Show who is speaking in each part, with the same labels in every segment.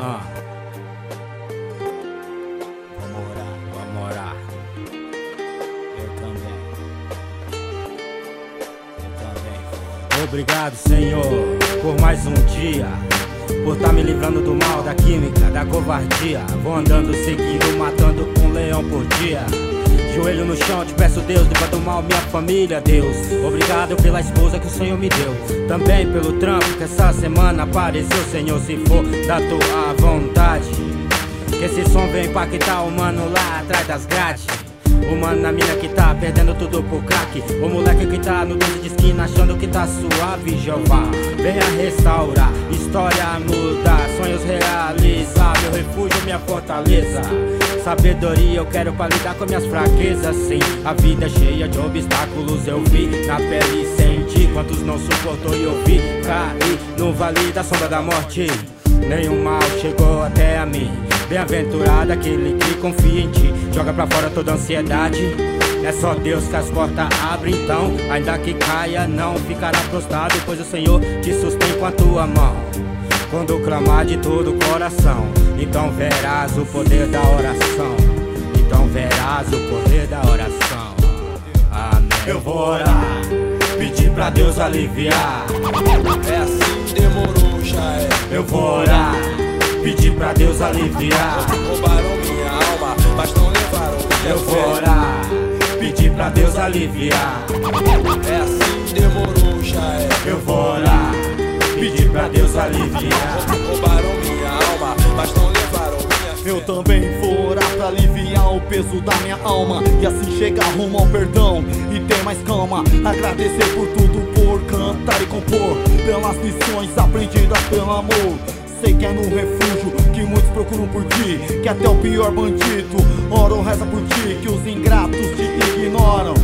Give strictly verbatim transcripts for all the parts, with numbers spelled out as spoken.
Speaker 1: Ah. Vamos orar, vamos orar. Eu também. Eu também. Obrigado, Senhor, por mais um dia, por tá me livrando do mal, da química, da covardia. Vou andando seguindo, matando um leão por dia. Joelho no chão, te peço Deus, livra do mal minha família, Deus. Obrigado pela esposa que o Senhor me deu, também pelo trampo que essa semana apareceu, Senhor, se for da tua vontade. Que esse som vem impactar o mano lá atrás das grades. O mano na mina que tá perdendo tudo pro crack. O moleque que tá no doce de esquina achando que tá suave. Jeová, venha restaurar, história mudar, sonhos realizar, meu refúgio, minha fortaleza. Sabedoria eu quero pra lidar com minhas fraquezas. Sim, a vida é cheia de obstáculos, eu vi na pele e senti quantos não suportou e eu vi cair no vale da sombra da morte. Nenhum mal chegou até a mim. Bem-aventurado aquele que confia em ti, joga pra fora toda ansiedade. É só Deus que as portas abre, então ainda que caia não ficará prostrado, pois o Senhor te sustém com a tua mão. Quando clamar de todo o coração, então verás o poder da oração. Então verás o poder da oração. Amém. Eu vou orar, pedir pra Deus aliviar.
Speaker 2: É assim, demorou, já é.
Speaker 1: Eu vou orar, pedir pra Deus aliviar.
Speaker 2: Roubaram minha alma, mas não levaram minha
Speaker 1: Eu
Speaker 2: fé.
Speaker 1: vou orar, pedir pra Deus aliviar.
Speaker 2: É assim, demorou, já é.
Speaker 1: Eu vou orar, pedir pra Deus aliviar.
Speaker 2: Roubaram minha alma, mas não levaram minha fé.
Speaker 3: Eu também vou orar pra aliviar o peso da minha alma e assim chegar rumo ao perdão e ter mais calma. Agradecer por tudo, por cantar e compor, pelas lições aprendidas pelo amor. Sei que é no refúgio que muitos procuram por ti, que até o pior bandido ora ou reza por ti, que os ingratos te ignoram.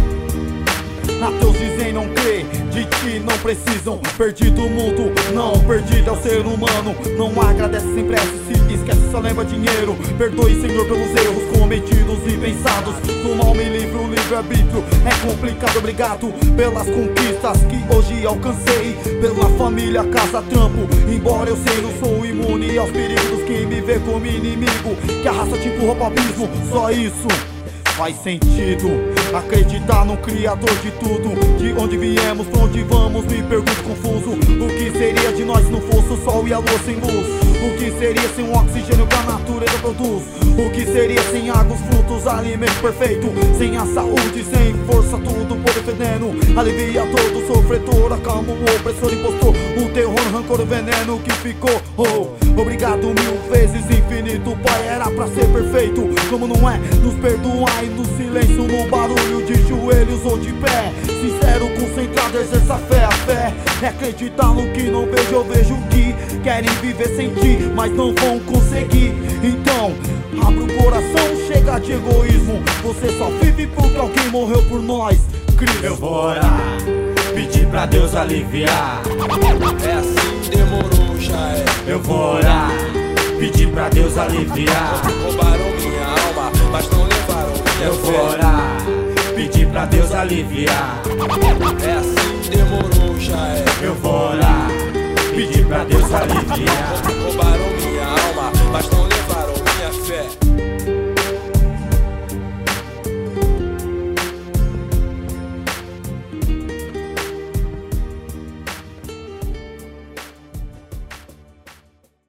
Speaker 3: Ateus dizem não crer, de ti não precisam. Perdido o mundo, não, perdido é o ser humano. Não agradece sem prece, se esquece só lembra dinheiro. Perdoe, Senhor, pelos erros cometidos e pensados. Do mal me livre o livre-arbítrio, é complicado, obrigado pelas conquistas que hoje alcancei, pela família, casa, trampo. Embora eu sei, não sou imune aos perigos que me vê como inimigo, que arrasta te empurra pro abismo, só isso faz sentido. Acreditar no Criador de tudo, de onde viemos, pra onde vamos, me pergunto confuso. O que seria de nós se não fosse o sol e a lua sem luz? O que seria sem o oxigênio que a natureza produz? O que seria sem água, os frutos, alimento perfeito? Sem a saúde, sem força, tudo por veneno. Alivia todo sofredor, acalma o opressor, impostor, o terror, rancor, o veneno que ficou. Oh, obrigado mil vezes, infinito Pai, era pra ser perfeito. Como não é, nos perdoai no silêncio, no barulho, de joelhos ou de pé. Sincero, concentrado, exerça a fé. A fé é acreditar no que não vejo, eu vejo que querem viver sem ti, mas não vão conseguir. Então, abre o coração, chega de egoísmo. Você só vive porque alguém morreu por nós, Cristo.
Speaker 1: Eu vou orar, pedir pra Deus aliviar.
Speaker 2: É assim, demorou, já é.
Speaker 1: Eu vou orar, pedir pra Deus aliviar.
Speaker 2: Roubaram minha alma, mas não levaram minha
Speaker 1: Eu
Speaker 2: fé.
Speaker 1: vou orar, pedir pra Deus aliviar.
Speaker 2: É assim, demorou, já é.
Speaker 1: Eu vou orar, pedir pra Deus aliviar.